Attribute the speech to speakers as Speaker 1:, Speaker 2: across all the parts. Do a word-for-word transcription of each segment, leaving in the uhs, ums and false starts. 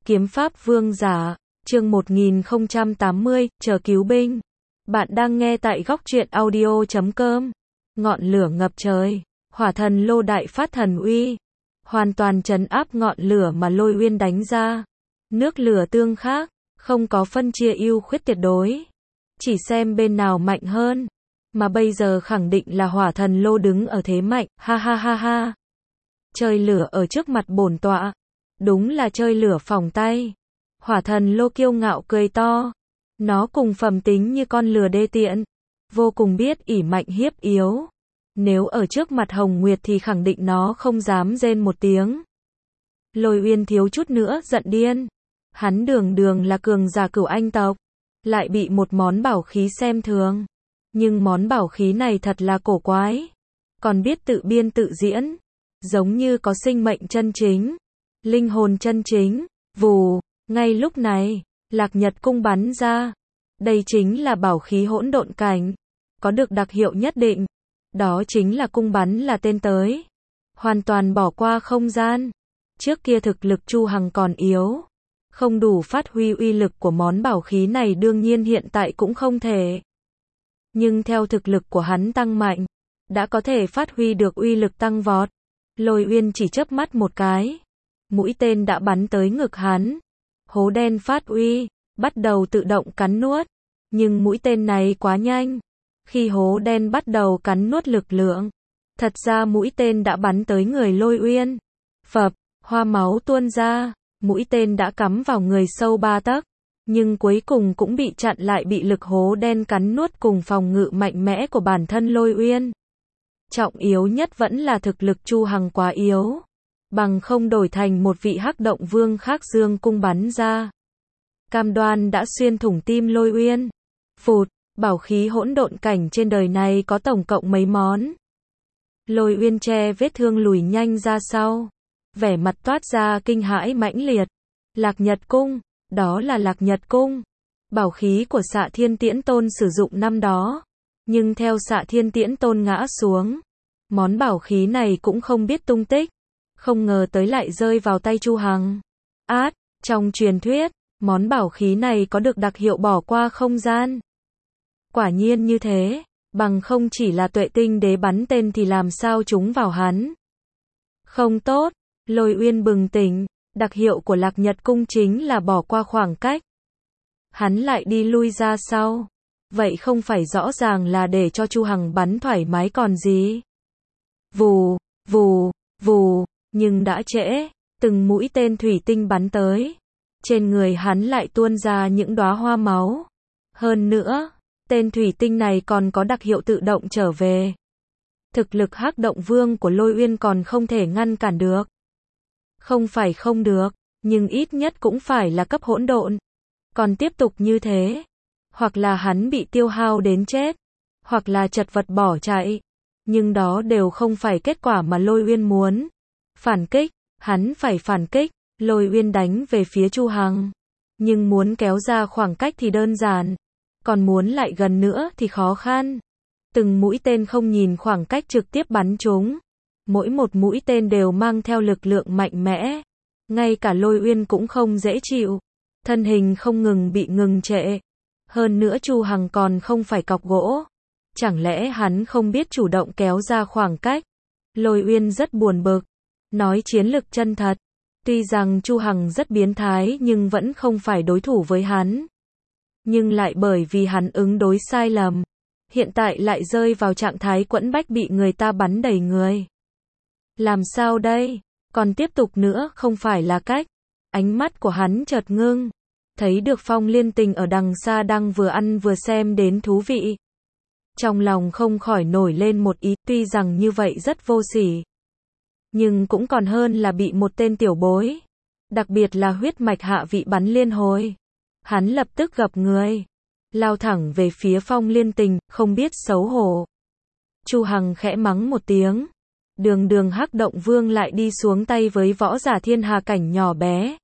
Speaker 1: Kiếm pháp vương giả, chương một nghìn không trăm tám mươi, chờ cứu binh. Bạn đang nghe tại góc truyện audio chấm com. Ngọn lửa ngập trời, hỏa thần lô đại phát thần uy, hoàn toàn trấn áp ngọn lửa mà Lôi Uyên đánh ra. Nước lửa tương khắc, không có phân chia ưu khuyết tuyệt đối, chỉ xem bên nào mạnh hơn. Mà bây giờ khẳng định là hỏa thần lô đứng ở thế mạnh, ha ha ha ha. Chơi lửa ở trước mặt bổn tọa, đúng là chơi lửa phỏng tay. Hỏa thần lô kiêu ngạo cười to, nó cùng phẩm tính như con lừa đê tiện, vô cùng biết ỷ mạnh hiếp yếu. Nếu ở trước mặt Hồng Nguyệt thì khẳng định nó không dám rên một tiếng. Lôi Uyên thiếu chút nữa giận điên, hắn đường đường là cường giả cửu anh tộc, lại bị một món bảo khí xem thường. Nhưng món bảo khí này thật là cổ quái, còn biết tự biên tự diễn, giống như có sinh mệnh chân chính, linh hồn chân chính. Vù, ngay lúc này, Lạc Nhật cung bắn ra. Đây chính là bảo khí hỗn độn cảnh, có được đặc hiệu nhất định. Đó chính là cung bắn là tên tới, hoàn toàn bỏ qua không gian. Trước kia thực lực Chu Hằng còn yếu, không đủ phát huy uy lực của món bảo khí này, đương nhiên hiện tại cũng không thể. Nhưng theo thực lực của hắn tăng mạnh, đã có thể phát huy được uy lực tăng vọt. Lôi Uyên chỉ chớp mắt một cái, mũi tên đã bắn tới ngực hắn. Hố đen phát uy, bắt đầu tự động cắn nuốt. Nhưng mũi tên này quá nhanh. Khi hố đen bắt đầu cắn nuốt lực lượng, thật ra mũi tên đã bắn tới người Lôi Uyên. Phập, hoa máu tuôn ra, mũi tên đã cắm vào người sâu ba tấc. Nhưng cuối cùng cũng bị chặn lại, bị lực hố đen cắn nuốt cùng phòng ngự mạnh mẽ của bản thân Lôi Uyên. Trọng yếu nhất vẫn là thực lực Chu Hằng quá yếu, bằng không đổi thành một vị hắc động vương khác dương cung bắn ra, cam đoan đã xuyên thủng tim Lôi Uyên. Phụt, bảo khí hỗn độn cảnh trên đời này có tổng cộng mấy món. Lôi Uyên che vết thương lùi nhanh ra sau, vẻ mặt toát ra kinh hãi mãnh liệt. Lạc Nhật cung, đó là Lạc Nhật cung, bảo khí của Xạ Thiên Tiễn Tôn sử dụng năm đó. Nhưng theo Xạ Thiên Tiễn Tôn ngã xuống, món bảo khí này cũng không biết tung tích. Không ngờ tới lại rơi vào tay Chu Hằng. Át, trong truyền thuyết, món bảo khí này có được đặc hiệu bỏ qua không gian. Quả nhiên như thế, bằng không chỉ là Tuệ Tinh Đế bắn tên thì làm sao trúng vào hắn. Không tốt, Lôi Uyên bừng tỉnh, đặc hiệu của Lạc Nhật cung chính là bỏ qua khoảng cách. Hắn lại đi lui ra sau. Vậy không phải rõ ràng là để cho Chu Hằng bắn thoải mái còn gì. Vù, vù, vù, nhưng đã trễ, từng mũi tên thủy tinh bắn tới. Trên người hắn lại tuôn ra những đóa hoa máu. Hơn nữa, tên thủy tinh này còn có đặc hiệu tự động trở về. Thực lực hắc động vương của Lôi Uyên còn không thể ngăn cản được. Không phải không được, nhưng ít nhất cũng phải là cấp hỗn độn. Còn tiếp tục như thế, hoặc là hắn bị tiêu hao đến chết, hoặc là chật vật bỏ chạy. Nhưng đó đều không phải kết quả mà Lôi Uyên muốn. Phản kích, hắn phải phản kích. Lôi Uyên đánh về phía Chu Hằng, nhưng muốn kéo ra khoảng cách thì đơn giản, còn muốn lại gần nữa thì khó khăn. Từng mũi tên không nhìn khoảng cách trực tiếp bắn trúng. Mỗi một mũi tên đều mang theo lực lượng mạnh mẽ. Ngay cả Lôi Uyên cũng không dễ chịu. Thân hình không ngừng bị ngừng trệ. Hơn nữa Chu Hằng còn không phải cọc gỗ. Chẳng lẽ hắn không biết chủ động kéo ra khoảng cách? Lôi Uyên rất buồn bực. Nói chiến lực chân thật. Tuy rằng Chu Hằng rất biến thái nhưng vẫn không phải đối thủ với hắn. Nhưng lại bởi vì hắn ứng đối sai lầm, hiện tại lại rơi vào trạng thái quẫn bách, bị người ta bắn đầy người. Làm sao đây? Còn tiếp tục nữa không phải là cách. Ánh mắt của hắn chợt ngưng, thấy được Phong Liên Tình ở đằng xa đang vừa ăn vừa xem đến thú vị. Trong lòng không khỏi nổi lên một ý, tuy rằng như vậy rất vô sỉ, nhưng cũng còn hơn là bị một tên tiểu bối, đặc biệt là huyết mạch hạ vị bắn liên hồi. Hắn lập tức gập người, lao thẳng về phía Phong Liên Tình, không biết xấu hổ. Chu Hằng khẽ mắng một tiếng, đường đường hắc động vương lại đi xuống tay với võ giả thiên hà cảnh nhỏ bé.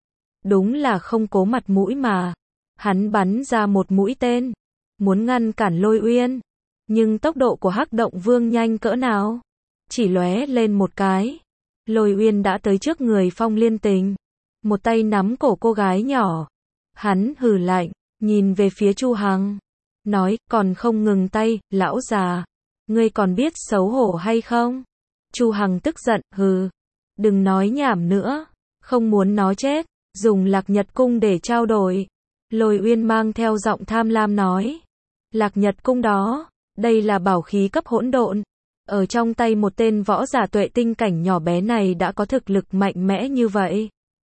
Speaker 1: Đúng là không cố mặt mũi mà. Hắn bắn ra một mũi tên, muốn ngăn cản Lôi Uyên, nhưng tốc độ của hắc động vương nhanh cỡ nào? Chỉ lóe lên một cái, Lôi Uyên đã tới trước người Phong Liên Tình. một tay nắm cổ cô gái nhỏ. Hắn hừ lạnh, nhìn về phía Chu Hằng, nói, còn không ngừng tay, lão già, ngươi còn biết xấu hổ hay không? Chu Hằng tức giận, hừ, đừng nói nhảm nữa, không muốn nó chết, dùng Lạc Nhật cung để trao đổi. Lôi Uyên mang theo giọng tham lam nói, Lạc Nhật cung đó, đây là bảo khí cấp hỗn độn, ở trong tay một tên võ giả tuệ tinh cảnh nhỏ bé này đã có thực lực mạnh mẽ như vậy.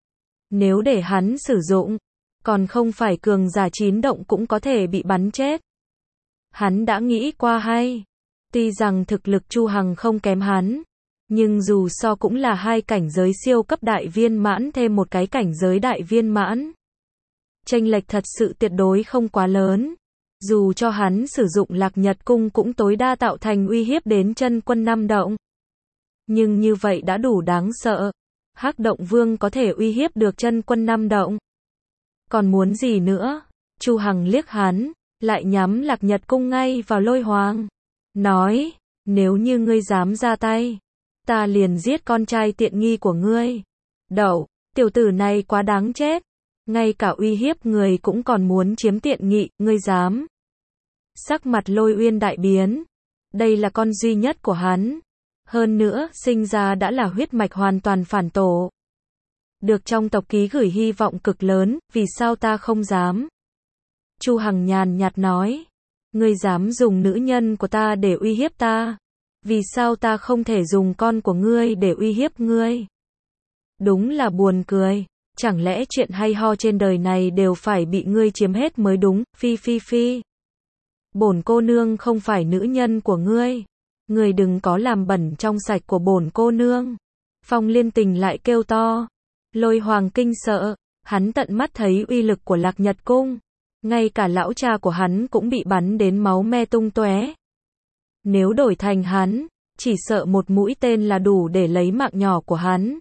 Speaker 1: Nếu để hắn sử dụng, còn không phải cường giả chín động cũng có thể bị bắn chết. Hắn đã nghĩ qua hay, tuy rằng thực lực Chu Hằng không kém hắn, nhưng dù so cũng là hai cảnh giới siêu cấp đại viên mãn thêm một cái cảnh giới đại viên mãn. Chênh lệch thật sự tuyệt đối không quá lớn. Dù cho hắn sử dụng Lạc Nhật cung cũng tối đa tạo thành uy hiếp đến chân quân năm động. Nhưng như vậy đã đủ đáng sợ. Hắc động vương có thể uy hiếp được chân quân năm động. Còn muốn gì nữa? Chu Hằng liếc hắn, lại nhắm Lạc Nhật cung ngay vào Lôi Hoàng. Nói, nếu như ngươi dám ra tay, ta liền giết con trai tiện nghi của ngươi. Đậu, tiểu tử này quá đáng chết. Ngay cả uy hiếp người cũng còn muốn chiếm tiện nghi, ngươi dám. Sắc mặt Lôi Uyên đại biến. Đây là con duy nhất của hắn. Hơn nữa, sinh ra đã là huyết mạch hoàn toàn phản tổ. Được trong tộc ký gửi hy vọng cực lớn, vì sao ta không dám? Chu Hằng nhàn nhạt nói. Ngươi dám dùng nữ nhân của ta để uy hiếp ta. Vì sao ta không thể dùng con của ngươi để uy hiếp ngươi? Đúng là buồn cười. Chẳng lẽ chuyện hay ho trên đời này đều phải bị ngươi chiếm hết mới đúng, phi phi phi. Bổn cô nương không phải nữ nhân của ngươi. Ngươi đừng có làm bẩn trong sạch của bổn cô nương. Phong Liên Tình lại kêu to. Lôi Hoàng kinh sợ, hắn tận mắt thấy uy lực của Lạc Nhật cung. Ngay cả lão cha của hắn cũng bị bắn đến máu me tung tóe. Nếu đổi thành hắn, chỉ sợ một mũi tên là đủ để lấy mạng nhỏ của hắn.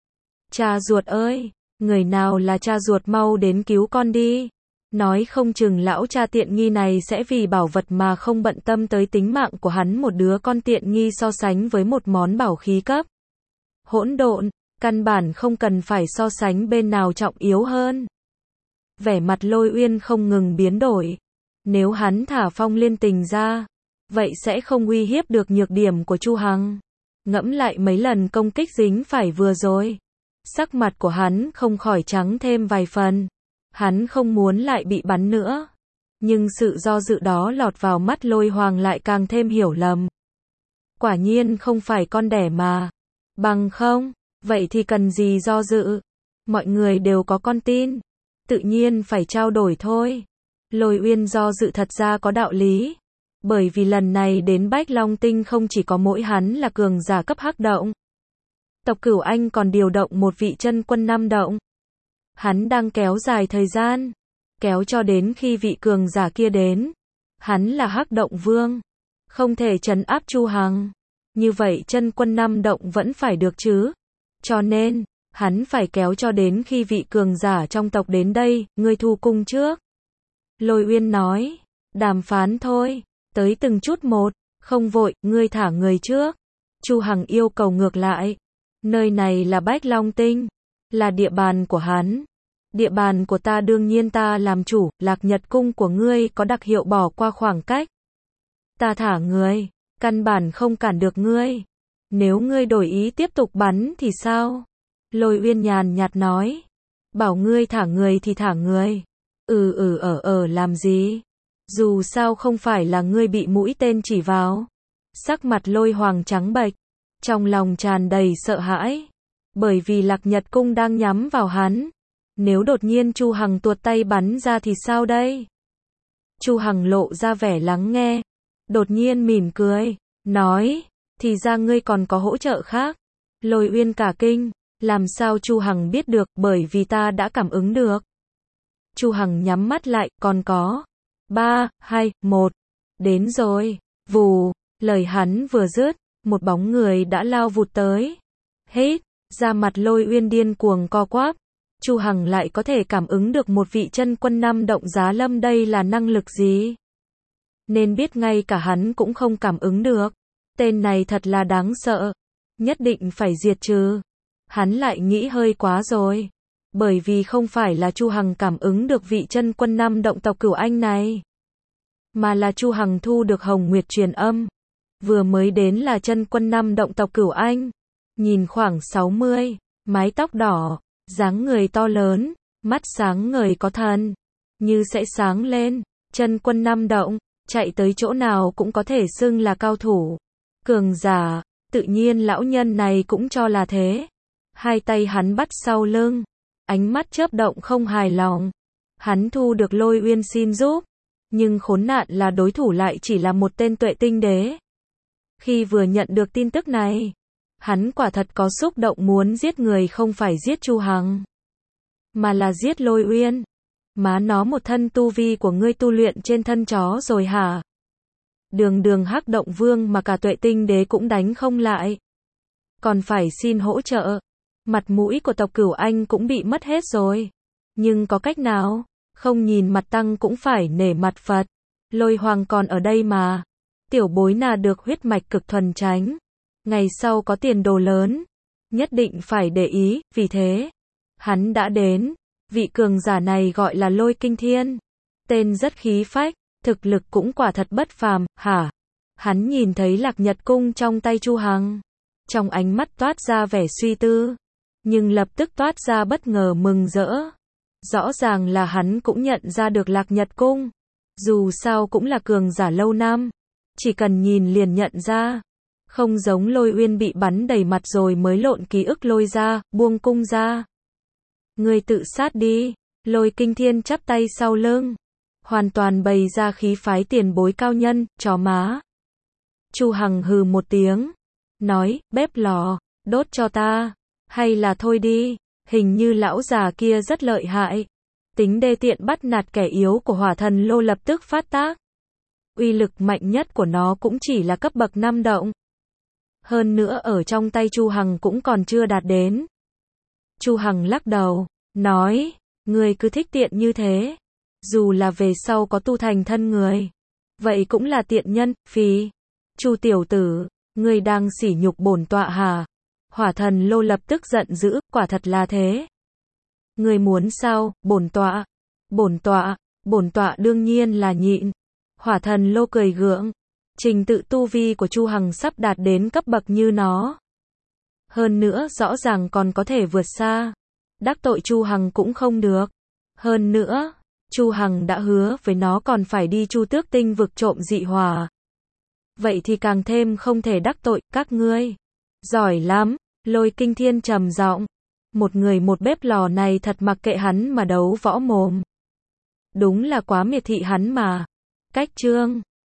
Speaker 1: Cha ruột ơi! Người nào là cha ruột mau đến cứu con đi. Nói không chừng lão cha tiện nghi này sẽ vì bảo vật mà không bận tâm tới tính mạng của hắn, một đứa con tiện nghi so sánh với một món bảo khí cấp hỗn độn, căn bản không cần phải so sánh bên nào trọng yếu hơn. Vẻ mặt Lôi Uyên không ngừng biến đổi. Nếu hắn thả Phong Liên Tình ra, vậy sẽ không uy hiếp được nhược điểm của Chu Hằng. Ngẫm lại mấy lần công kích dính phải vừa rồi. Sắc mặt của hắn không khỏi trắng thêm vài phần. Hắn không muốn lại bị bắn nữa. Nhưng sự do dự đó lọt vào mắt Lôi Hoàng lại càng thêm hiểu lầm. Quả nhiên không phải con đẻ mà. Bằng không, vậy thì cần gì do dự. Mọi người đều có con tin. Tự nhiên phải trao đổi thôi. Lôi Uyên do dự thật ra có đạo lý. Bởi vì lần này đến Bách Long Tinh không chỉ có mỗi hắn là cường giả cấp hắc động. Tộc Cửu Anh còn điều động một vị chân quân năm động. Hắn đang kéo dài thời gian, kéo cho đến khi vị cường giả kia đến. Hắn là hắc động vương, không thể trấn áp Chu Hằng. Như vậy chân quân năm động vẫn phải được chứ. Cho nên, hắn phải kéo cho đến khi vị cường giả trong tộc đến đây, ngươi thu cung trước. Lôi Uyên nói, đàm phán thôi, tới từng chút một, không vội, ngươi thả người trước. Chu Hằng yêu cầu ngược lại. Nơi này là Bách Long Tinh, là địa bàn của hắn. Địa bàn của ta đương nhiên ta làm chủ, Lạc Nhật cung của ngươi có đặc hiệu bỏ qua khoảng cách. Ta thả người, căn bản không cản được ngươi. Nếu ngươi đổi ý tiếp tục bắn thì sao? Lôi Uyên nhàn nhạt nói. Bảo ngươi thả người thì thả người. Ừ ừ ở ở làm gì? Dù sao không phải là ngươi bị mũi tên chỉ vào. Sắc mặt Lôi Hoàng trắng bệch. Trong lòng tràn đầy sợ hãi. Bởi vì Lạc Nhật cung đang nhắm vào hắn. Nếu đột nhiên Chu Hằng tuột tay bắn ra thì sao đây? Chu Hằng lộ ra vẻ lắng nghe. Đột nhiên mỉm cười. Nói. Thì ra ngươi còn có hỗ trợ khác. Lôi Uyên cả kinh. Làm sao Chu Hằng biết được, bởi vì ta đã cảm ứng được. Chu Hằng nhắm mắt lại, còn có. ba, hai, một. Đến rồi. Vù. Lời hắn vừa dứt. Một bóng người đã lao vụt tới. Hết. Da mặt Lôi Uyên điên cuồng co quắp. Chu Hằng lại có thể cảm ứng được một vị chân quân năm động giá lâm, đây là năng lực gì? Nên biết ngay cả hắn cũng không cảm ứng được. Tên này thật là đáng sợ. Nhất định phải diệt trừ. Hắn lại nghĩ hơi quá rồi. Bởi vì không phải là Chu Hằng cảm ứng được vị chân quân năm động tộc Cửu Anh này, mà là Chu Hằng thu được Hồng Nguyệt truyền âm. Vừa mới đến là chân quân năm động tộc Cửu Anh, nhìn khoảng sáu mươi, mái tóc đỏ, dáng người to lớn, mắt sáng ngời có thần, như sẽ sáng lên, chân quân năm động, chạy tới chỗ nào cũng có thể xưng là cao thủ, cường giả, tự nhiên lão nhân này cũng cho là thế. Hai tay hắn bắt sau lưng, ánh mắt chớp động không hài lòng. Hắn thu được Lôi Uyên xin giúp, nhưng khốn nạn là đối thủ lại chỉ là một tên Tuệ Tinh Đế. Khi vừa nhận được tin tức này, hắn quả thật có xúc động muốn giết người, không phải giết Chu Hằng, mà là giết Lôi Uyên. Má nó, một thân tu vi của ngươi tu luyện trên thân chó rồi hả? Đường đường Hắc Động Vương mà cả Tuệ Tinh Đế cũng đánh không lại, còn phải xin hỗ trợ. Mặt mũi của tộc Cửu Anh cũng bị mất hết rồi. Nhưng có cách nào? Không nhìn mặt tăng cũng phải nể mặt Phật. Lôi Hoàng còn ở đây mà. Tiểu bối nà được huyết mạch cực thuần tránh, ngày sau có tiền đồ lớn, nhất định phải để ý. Vì thế, hắn đã đến. Vị cường giả này gọi là Lôi Kinh Thiên. Tên rất khí phách, thực lực cũng quả thật bất phàm. Hả? Hắn nhìn thấy Lạc Nhật Cung trong tay Chu Hằng, trong ánh mắt toát ra vẻ suy tư, nhưng lập tức toát ra bất ngờ mừng rỡ. Rõ ràng là hắn cũng nhận ra được Lạc Nhật Cung, dù sao cũng là cường giả lâu năm, chỉ cần nhìn liền nhận ra. Không giống Lôi Uyên bị bắn đầy mặt rồi mới lộn ký ức lôi ra, buông cung ra. Ngươi tự sát đi. Lôi Kinh Thiên chắp tay sau lưng, hoàn toàn bày ra khí phái tiền bối cao nhân, chó má. Chu Hằng hừ một tiếng, nói, bếp lò, đốt cho ta, hay là thôi đi, hình như lão già kia rất lợi hại. Tính đê tiện bắt nạt kẻ yếu của Hỏa Thần Lô lập tức phát tác. Uy lực mạnh nhất của nó cũng chỉ là cấp bậc năm động. Hơn nữa ở trong tay Chu Hằng cũng còn chưa đạt đến. Chu Hằng lắc đầu, nói, ngươi cứ thích tiện như thế, dù là về sau có tu thành thân người, vậy cũng là tiện nhân. Phì, Chu tiểu tử, ngươi đang sỉ nhục bổn tọa hả? Hỏa Thần Lô lập tức giận dữ, quả thật là thế. Ngươi muốn sao, bổn tọa? Bổn tọa, bổn tọa đương nhiên là nhịn. Hỏa Thần Lô cười gượng, trình tự tu vi của Chu Hằng sắp đạt đến cấp bậc như nó. Hơn nữa rõ ràng còn có thể vượt xa. Đắc tội Chu Hằng cũng không được. Hơn nữa, Chu Hằng đã hứa với nó còn phải đi Chu Tước Tinh vực trộm dị hỏa. Vậy thì càng thêm không thể đắc tội các ngươi. Giỏi lắm, Lôi Kinh Thiên trầm giọng. Một người một bếp lò này thật mặc kệ hắn mà đấu võ mồm. Đúng là quá miệt thị hắn mà. Cách chương